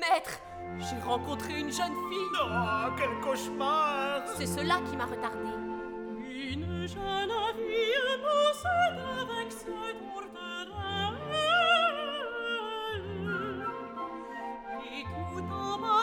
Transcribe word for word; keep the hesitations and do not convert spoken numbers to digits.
Maître, j'ai rencontré une jeune fille. Oh, quel cauchemar! C'est cela qui m'a retardé. Une jeune fille possède avec ses tourterelles, et tout en bas